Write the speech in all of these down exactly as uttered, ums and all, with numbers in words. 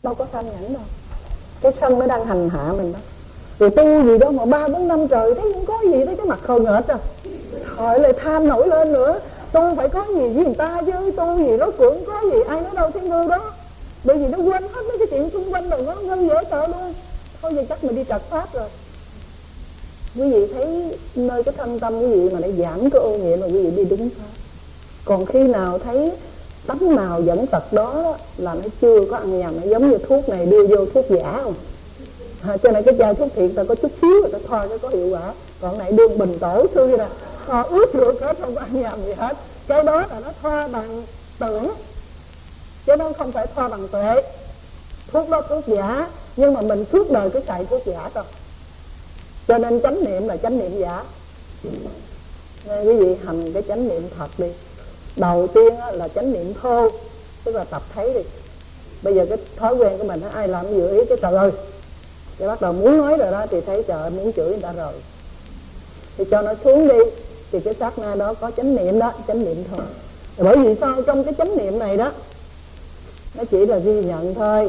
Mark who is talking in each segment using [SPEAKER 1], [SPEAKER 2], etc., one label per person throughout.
[SPEAKER 1] đâu có thanh nhẫn đâu. Cái sân nó đang hành hạ mình đó. Rồi tu gì đó mà ba bốn năm trời thấy không có gì, thấy cái mặt khờ nghệch à. Hỏi lại tham nổi lên nữa, tu phải có gì với người ta chứ, tu gì đó cũng có gì, ai nói đâu thiên ngu đó. Bởi vì nó quên hết mấy cái chuyện xung quanh rồi, nó ngân dễ sợ luôn. Thôi giờ chắc mình đi trật pháp rồi. Quý vị thấy nơi cái thân tâm quý vị mà để giảm cái ô nhiễm là quý vị đi đúng pháp. Còn khi nào thấy tánh nào dẫn tật đó là nó chưa có ăn nhầm. Nó giống như thuốc này đưa vô thuốc giả không à, cho nên cái chai thuốc thiện ta có chút xíu rồi ta thoa nó có hiệu quả. Còn này đương bình tổ xưa nè, thoa ướt được hết, không có ăn nhầm gì hết. Cái đó là nó thoa bằng tưởng, chứ nó không phải thoa bằng tuệ. Thuốc đó thuốc giả, nhưng mà mình suốt đời cứ xài thuốc giả thôi. Cho nên chánh niệm là chánh niệm giả. Nên quý vị hành cái chánh niệm thật đi. Đầu tiên là chánh niệm thô, tức là tập thấy đi. Bây giờ cái thói quen của mình, ai làm dự ý cái trời ơi, cái bắt đầu muốn nói rồi đó thì thấy trời ơi, muốn chửi người ta rồi, thì cho nó xuống đi. Thì cái sát na đó có chánh niệm đó, chánh niệm thôi. Bởi vì sao? Trong cái chánh niệm này đó, nó chỉ là ghi nhận thôi,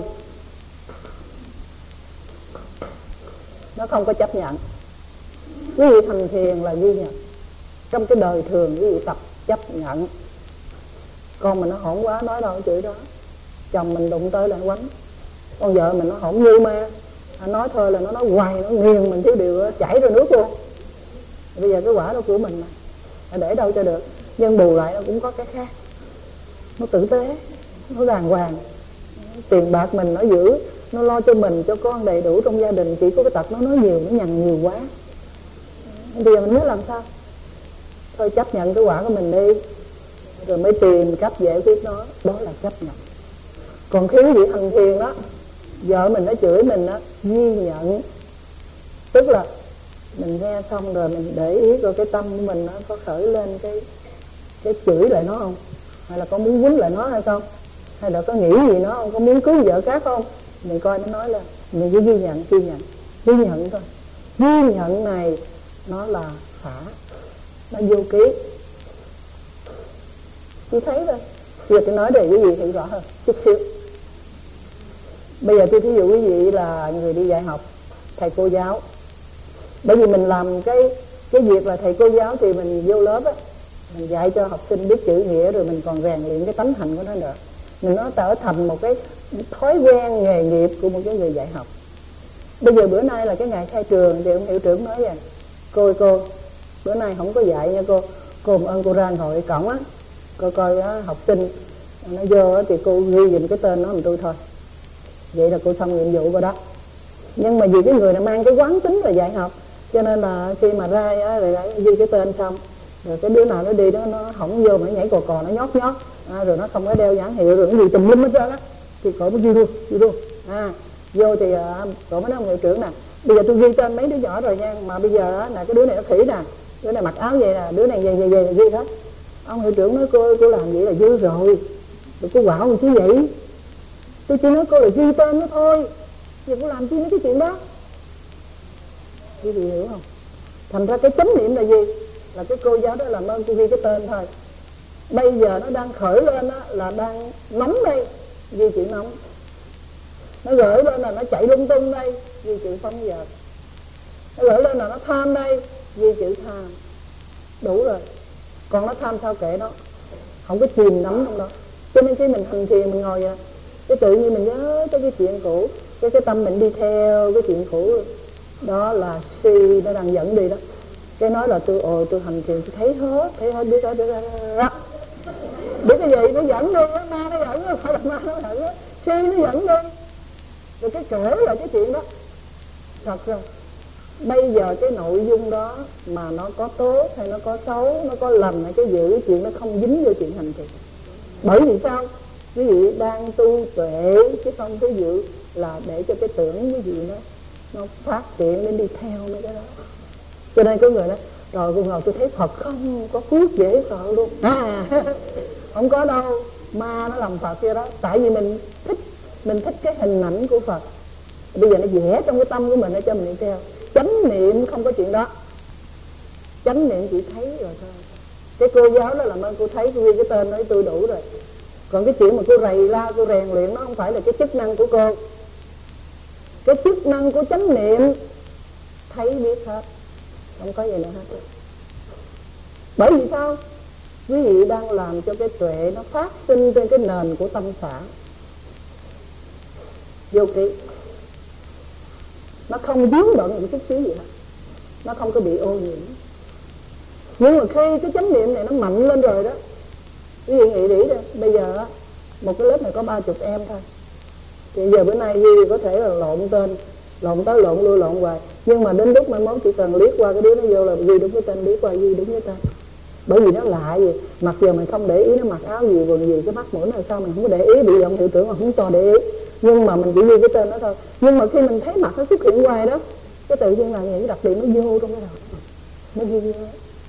[SPEAKER 1] nó không có chấp nhận. Quý vị thành thiền là ghi nhận. Trong cái đời thường quý vị tập chấp nhận. Con mình nó hỗn quá nói đâu chửi đó, chồng mình đụng tới là quánh, con vợ mình nó hỗn như ma, nói thôi là nó nói hoài, nó nghiền mình thiếu điều chảy ra nước luôn. Bây giờ cái quả đó của mình mà để đâu cho được. Nhưng bù lại nó cũng có cái khác, nó tử tế, nó đàng hoàng, tiền bạc mình nó giữ, nó lo cho mình cho con đầy đủ trong gia đình. Chỉ có cái tật nó nói nhiều, nó nhằn nhiều quá. Bây giờ mình muốn làm sao? Thôi chấp nhận cái quả của mình đi, rồi mới tìm cách giải quyết nó. Đó là chấp nhận. Còn khi quý vị hành thiền đó, vợ mình nó chửi mình đó, ghi nhận. Tức là mình nghe xong rồi mình để ý coi cái tâm của mình nó có khởi lên cái cái chửi lại nó không, hay là có muốn quýnh lại nó hay không, hay là có nghĩ gì nó không, có muốn cưới vợ khác không. Mình coi nó nói là mình cứ ghi nhận, ghi nhận, ghi nhận thôi. Ghi nhận này nó là xả, nó vô ký. Tôi thấy thôi. Giờ tôi nói để quý vị hiểu rõ hơn chút xíu. Bây giờ tôi thí dụ quý vị là người đi dạy học, thầy cô giáo. Bởi vì mình làm cái cái việc là thầy cô giáo thì mình vô lớp á, mình dạy cho học sinh biết chữ nghĩa, rồi mình còn rèn luyện cái tánh hành của nó nữa. Mình nó trở thành một cái thói quen nghề nghiệp của một cái người dạy học. Bây giờ bữa nay là cái ngày khai trường thì ông hiệu trưởng nói vậy: cô ơi cô, bữa nay không có dạy nha cô, cô ơn cô ra ngồi cổng á, cô coi á, học sinh nó vô á, thì cô ghi dùm cái tên nó mình tôi thôi. Vậy là cô xong nhiệm vụ rồi đó. Nhưng mà vì cái người này mang cái quán tính là dạy học, cho nên là khi mà ra á, rồi ghi cái tên xong, rồi cái đứa nào nó đi đó nó không vô mà nó nhảy cò cò, nó nhót nhót à, rồi nó không có đeo nhãn hiệu, rồi nó gì tùm lum hết trơn á, thì cậu mới ghi luôn, ghi luôn à, vô thì à, cậu mới nói ông hiệu trưởng nè, bây giờ tôi ghi tên mấy đứa nhỏ rồi nha, mà bây giờ á, là cái đứa này nó khỉ nè, đứa này mặc áo vậy nè, đứa này vậy vậy vậy ghi hết. Ông hiệu trưởng nói cô cô làm vậy là dư rồi, rồi cô quạo gì chứ vậy, tôi chỉ nói cô là ghi tên nó thôi, giờ cô làm chi mấy cái chuyện đó. Quý vị hiểu không? Thành ra cái chánh niệm là gì? Là cái cô giáo đó làm ơn cô ghi cái tên thôi. Bây giờ nó đang khởi lên á, là đang nóng đây, ghi chữ nóng. Nó gửi lên là nó chạy lung tung đây, ghi chữ phóng dật. Nó gửi lên là nó tham đây, ghi chữ tham. Đủ rồi. Còn nó tham sao kệ nó, không có chìm đắm trong đó. Cho nên khi mình hành thiền mình ngồi vậy, cái tự nhiên mình nhớ tới cái chuyện cũ, cái cái tâm mình đi theo cái chuyện cũ. Đó là si nó đang dẫn đi đó. Cái nói là tôi ồ tôi hành thiền tôi thấy hết, thấy hết biết đó, biết đó. Biết cái gì nó dẫn đi, ma nó dẫn, không phải là ma nó dẫn, si nó dẫn đi. Rồi cái kể là cái chuyện đó. Thật rồi. Bây giờ cái nội dung đó mà nó có tốt hay nó có xấu, nó có lầm hay cái gì, cái chuyện nó không dính vô chuyện hành thiền. Bởi vì sao? Quý vị đang tu tuệ chứ không cái dự là để cho cái tưởng cái gì nó nó phát triển đến đi theo mấy cái đó. Cho nên có người nói rồi cô ngồi tôi thấy Phật không có phước dễ sợ luôn à, không có đâu, ma nó làm Phật kia đó. Tại vì mình thích mình thích cái hình ảnh của Phật, bây giờ nó vẽ trong cái tâm của mình để cho mình đi theo. Chánh niệm không có chuyện đó, chánh niệm chỉ thấy rồi thôi. Cái cô giáo đó làm ơn cô thấy cô ghi cái tên nói tôi đủ rồi, Còn cái chuyện mà cô rầy la, cô rèn luyện nó không phải là cái chức năng của cô. Cái chức năng của chánh niệm thấy biết hết, không có gì nữa hết. Bởi vì sao? Quý vị đang làm cho cái tuệ nó phát sinh trên cái nền của tâm xã vô ký, nó không vướng bận một chút xíu gì hết, nó không có bị ô nhiễm. Nhưng mà khi cái chánh niệm này nó mạnh lên rồi đó, quý vị nghĩ đi đó, bây giờ một cái lớp này có ba chục em thôi, thì giờ bữa nay Duy có thể là lộn tên, lộn tới lộn lui lộn hoài, nhưng mà đến lúc mai mốt chỉ cần liếc qua cái đứa nó vô là Duy đúng cái tên, liếc qua Duy đúng cái tên. Bởi vì nó lạ gì, mặc giờ mình không để ý nó mặc áo gì quần gì, cái mắt mũi nào sao mình không có để ý, bị động hiệu tưởng mà không cho để ý, nhưng mà mình chỉ ghi cái tên đó thôi. Nhưng mà khi mình thấy mặt nó xuất hiện hoài đó, cái tự nhiên là những cái đặc điểm nó vô trong cái đầu, nó ghi vô.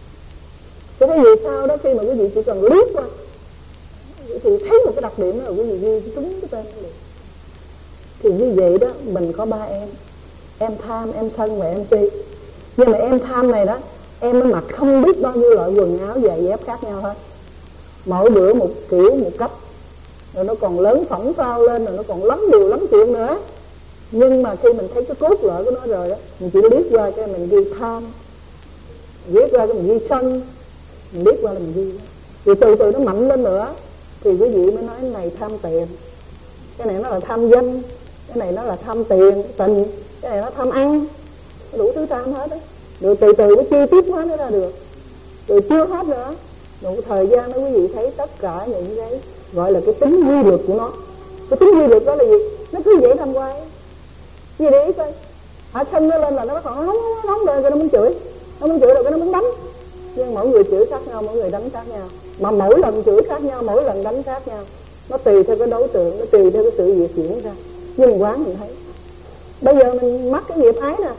[SPEAKER 1] Cho nên vì sao đó, khi mà quý vị chỉ cần liếc qua thì thấy một cái đặc điểm là quý vị ghi trúng cái tên đó liền. Thì như vậy đó, mình có ba em, em tham, em sân và em si. Nhưng mà em tham này đó, em nó mặc không biết bao nhiêu loại quần áo giày dép khác nhau hết, mỗi bữa một kiểu một cách, rồi nó còn lớn phỏng phao lên, rồi nó còn lắm điều lắm chuyện nữa. Nhưng mà khi mình thấy cái cốt lõi của nó rồi đó, mình chỉ liếc qua cái mình ghi tham, liếc qua cái mình ghi sân, mình liếc qua là mình ghi. Thì từ từ nó mạnh lên nữa thì quý vị mới nói cái này tham tiền, cái này nó là tham danh, cái này nó là tham tiền tình, cái này nó tham ăn, đủ thứ tham hết đó. Rồi từ từ nó chi tiết hóa nó ra được. Rồi chưa hết nữa, một thời gian đó quý vị thấy tất cả những cái gọi là cái tính quy luật của nó. Cái tính quy luật đó là gì? Nó cứ vậy tham qua. Gì để ý coi, hạ sân nó lên là nó bắt đầu nó nóng nóng lên, rồi nó muốn chửi, nó muốn chửi rồi cái nó muốn đánh. Nhưng mỗi người chửi khác nhau, mỗi người đánh khác nhau, mà mỗi lần chửi khác nhau, mỗi lần đánh khác nhau. Nó tùy theo cái đối tượng, nó tùy theo cái sự việc diễn ra. Nhưng quán mình thấy bây giờ mình mắc cái nghiệp ái nè,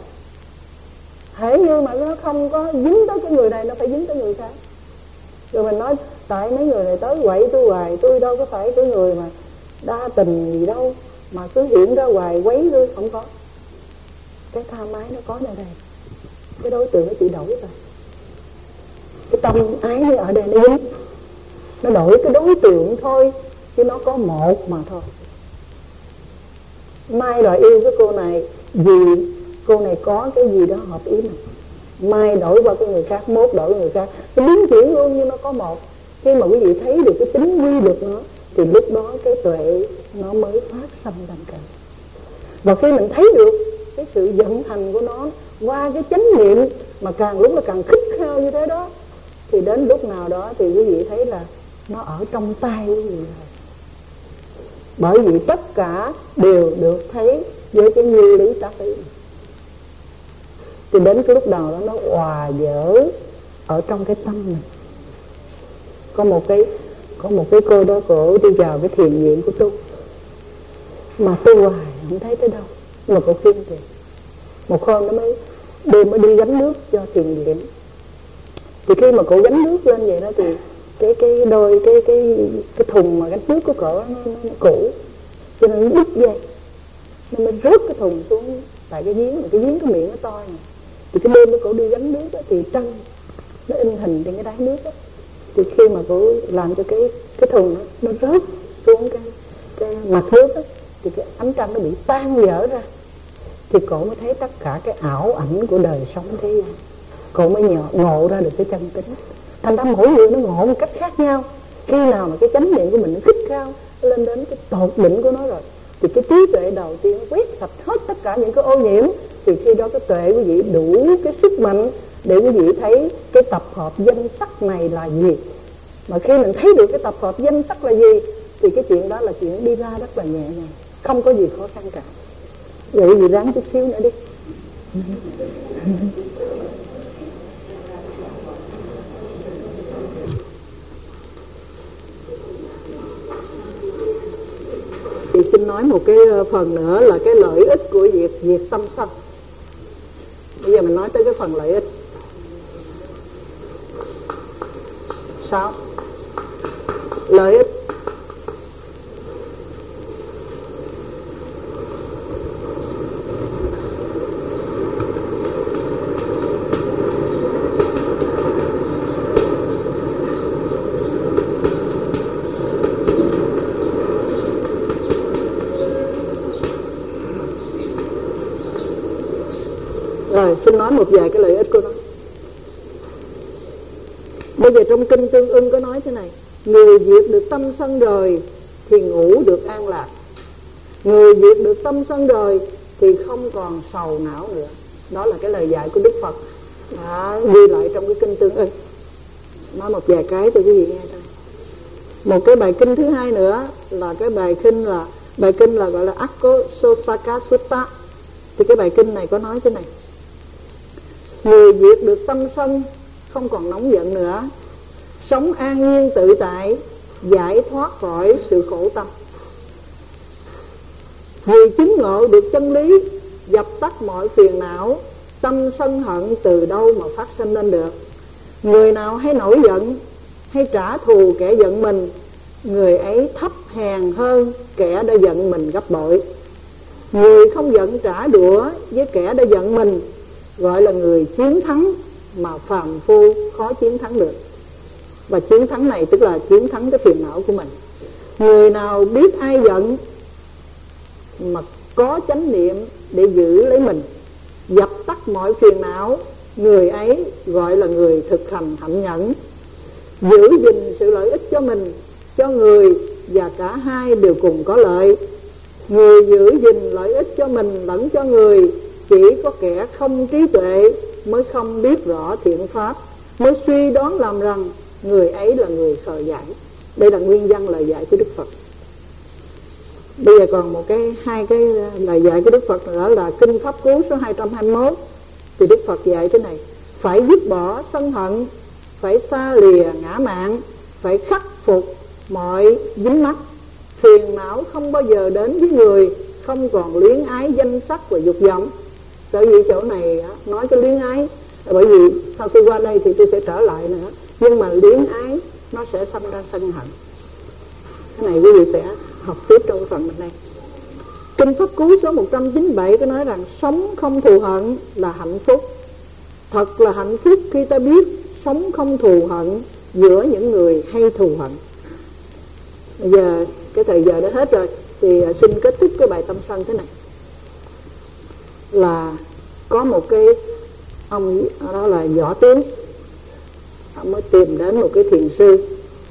[SPEAKER 1] hễ như mà nó không có dính tới cái người này, nó phải dính tới người khác. Rồi mình nói tại mấy người này tới quậy tôi hoài, tôi đâu có phải cái người mà đa tình gì đâu, mà cứ hiện ra hoài quấy tôi. Không có. Cái tham ái nó có ở đây, cái đối tượng nó chỉ đổi rồi. Cái tâm ái nó ở đây nó dính, nó đổi cái đối tượng thôi, chứ nó có một mà thôi. Mai đòi yêu cái cô này vì cô này có cái gì đó hợp ý mình, mai đổi qua cái người khác, mốt đổi người khác, cái biến chuyển luôn như nó có một. Khi mà quý vị thấy được cái tính quy luật nó thì lúc đó cái tuệ nó mới phát sanh thành cảnh. Và khi mình thấy được cái sự vận hành của nó qua cái chánh niệm mà càng lúc nó càng khích khao như thế đó, thì đến lúc nào đó thì quý vị thấy là nó ở trong tay quý vị rồi. Bởi vì tất cả đều được thấy với cái như lý tác ý. Thì đến cái lúc đầu đó nó hòa dở ở trong cái tâm mình. Có một cái có một cái cô đó, cổ đi vào cái thiền viện của tôi, mà tôi hoài không thấy tới đâu, mà cổ khuyên kìa. Một hôm nó mới đêm mới đi gánh nước cho thiền viện. Thì khi mà cổ gánh nước lên vậy đó thì cái cái đôi cái cái cái thùng mà gánh nước của cổ nó, nó, nó cũ, cho nên nó đứt dây, nó mới rớt cái thùng xuống tại cái giếng, mà cái giếng cái miệng nó to này. Thì cái đêm đó cổ đi gánh nước đó, thì trăng nó in hình trên cái đáy nước đó. Thì khi mà cổ làm cho cái cái thùng đó, nó rớt xuống cái cái mặt nước đó, thì cái ánh trăng nó bị tan vỡ ra. Thì cổ mới thấy tất cả cái ảo ảnh của đời sống thế gian. Cổ mới nhờ, ngộ ra được cái chân tính. Thành ra mỗi người nó ngộ một cách khác nhau. Khi nào mà cái chánh niệm của mình nó khích cao lên đến cái tột đỉnh của nó rồi, thì cái trí tuệ đầu tiên quét sạch hết tất cả những cái ô nhiễm. Thì khi đó cái tuệ quý vị đủ cái sức mạnh để quý vị thấy cái tập hợp danh sắc này là gì. Mà khi mình thấy được cái tập hợp danh sắc là gì thì cái chuyện đó là chuyện đi ra rất là nhẹ nhàng, không có gì khó khăn cả. Vậy quý vị ráng chút xíu nữa đi. Thì xin nói một cái phần nữa là cái lợi ích của việc diệt tâm sân. Bây giờ mình nói tới cái phần lợi ích. Sao? Lợi ích Rồi xin nói một vài cái lợi ích của nó. Bây giờ trong kinh Tương Ưng có nói thế này: người diệt được tâm sân rồi thì ngủ được an lạc. Người diệt được tâm sân rồi thì không còn sầu não nữa. Đó là cái lời dạy của Đức Phật đã ghi lại trong cái kinh Tương Ưng. Nói một vài cái cho quý vị nghe thôi. Một cái bài kinh thứ hai nữa là cái bài kinh là bài kinh là gọi là Akko Sosaka Sutta. Thì cái bài kinh này có nói thế này: người diệt được tâm sân, không còn nóng giận nữa, sống an nhiên tự tại, giải thoát khỏi sự khổ tâm. Người chứng ngộ được chân lý, dập tắt mọi phiền não, tâm sân hận từ đâu mà phát sinh lên được. Người nào hay nổi giận, hay trả thù kẻ giận mình, người ấy thấp hèn hơn kẻ đã giận mình gấp bội. Người không giận trả đũa với kẻ đã giận mình gọi là người chiến thắng, mà phàm phu khó chiến thắng được. Và chiến thắng này tức là chiến thắng cái phiền não của mình. Người nào biết ai giận mà có chánh niệm để giữ lấy mình, dập tắt mọi phiền não, người ấy gọi là người thực hành hạnh nhẫn, giữ gìn sự lợi ích cho mình, cho người, và cả hai đều cùng có lợi. Người giữ gìn lợi ích cho mình lẫn cho người, chỉ có kẻ không trí tuệ mới không biết rõ thiện pháp, mới suy đoán làm rằng người ấy là người khờ dại. Đây là nguyên văn lời dạy của Đức Phật. Bây giờ còn một cái hai cái lời dạy của Đức Phật nữa là kinh Pháp Cú số hai trăm hai mươi mốt. Thì Đức Phật dạy thế này: phải dứt bỏ sân hận, phải xa lìa ngã mạn, phải khắc phục mọi dính mắc. Phiền não không bao giờ đến với người không còn luyến ái danh sắc và dục vọng. Sở dĩ chỗ này nói cái luyến ái, bởi vì sau khi qua đây thì tôi sẽ trở lại nữa. Nhưng mà luyến ái nó sẽ sinh ra sân hận. Cái này quý vị sẽ học tiếp trong phần bên này. Kinh Pháp Cú số một trăm chín mươi bảy có nói rằng sống không thù hận là hạnh phúc. Thật là hạnh phúc khi ta biết sống không thù hận giữa những người hay thù hận. Bây giờ cái thời giờ đã hết rồi, thì xin kết thúc cái bài tâm sân thế này. Là có một cái ông đó là Võ Tướng, ông mới tìm đến một cái thiền sư.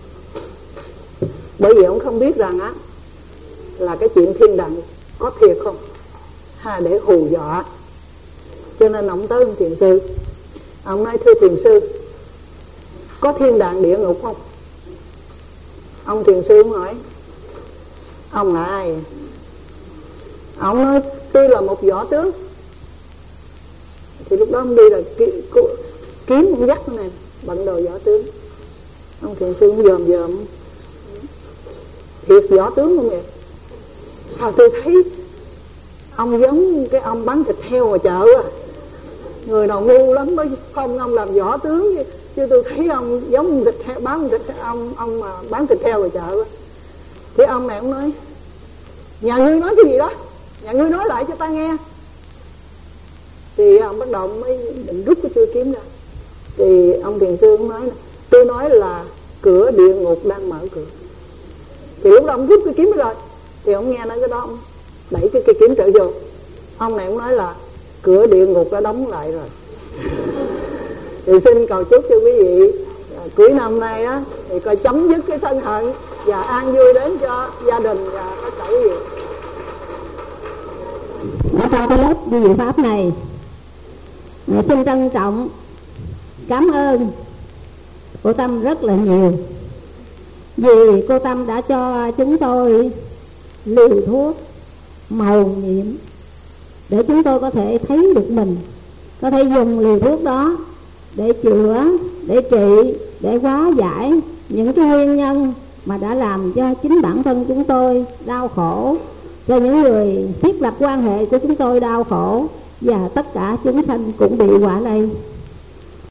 [SPEAKER 1] Bởi vì ông không biết rằng á là cái chuyện thiên đàng có thiệt không, ha, để hù dọa. Cho nên ông tới ông thiền sư, ông nói: thưa thiền sư, có thiên đàng địa ngục không? Ông thiền sư ông hỏi: ông là ai? Ông nói: tôi là một võ tướng. Thì lúc đó ông đi là kiếm ông dắt này, bận đồ võ tướng. Ông thiền sư cũng dòm dòm: thiệt võ tướng không vậy? Sao tôi thấy ông giống cái ông bán thịt heo ở chợ à? Người nào ngu lắm mới không ông làm võ tướng, chứ, chứ tôi thấy ông giống thịt heo, bán thịt ông ông mà bán thịt heo ở chợ. Thì ông này ông nói: nhà ngươi nói cái gì đó, nhà ngươi nói lại cho ta nghe. Thì ông bắt đầu mới định rút cái chuôi kiếm ra. Thì ông thiền sư ông nói: tôi nói là cửa địa ngục đang mở cửa. Thì lúc đó ông rút cái kiếm rồi, thì ông nghe nói cái đó, ông đẩy cái cây kiếm trở vô. Ông này ông nói là cửa địa ngục đã đóng lại rồi. Thì xin cầu chúc cho quý vị à, cuối năm nay á thì coi chấm dứt cái sân hận và an vui đến cho gia đình và tất cả quý vị.
[SPEAKER 2] Ở trong cái lớp vi diệu pháp này, à, xin trân trọng cảm ơn cô Tâm rất là nhiều, vì cô Tâm đã cho chúng tôi liều thuốc màu nhiệm để chúng tôi có thể thấy được mình, có thể dùng liều thuốc đó để chữa, để trị, để hóa giải những cái nguyên nhân mà đã làm cho chính bản thân chúng tôi đau khổ, cho những người thiết lập quan hệ của chúng tôi đau khổ, và tất cả chúng sanh cũng bị quả lây.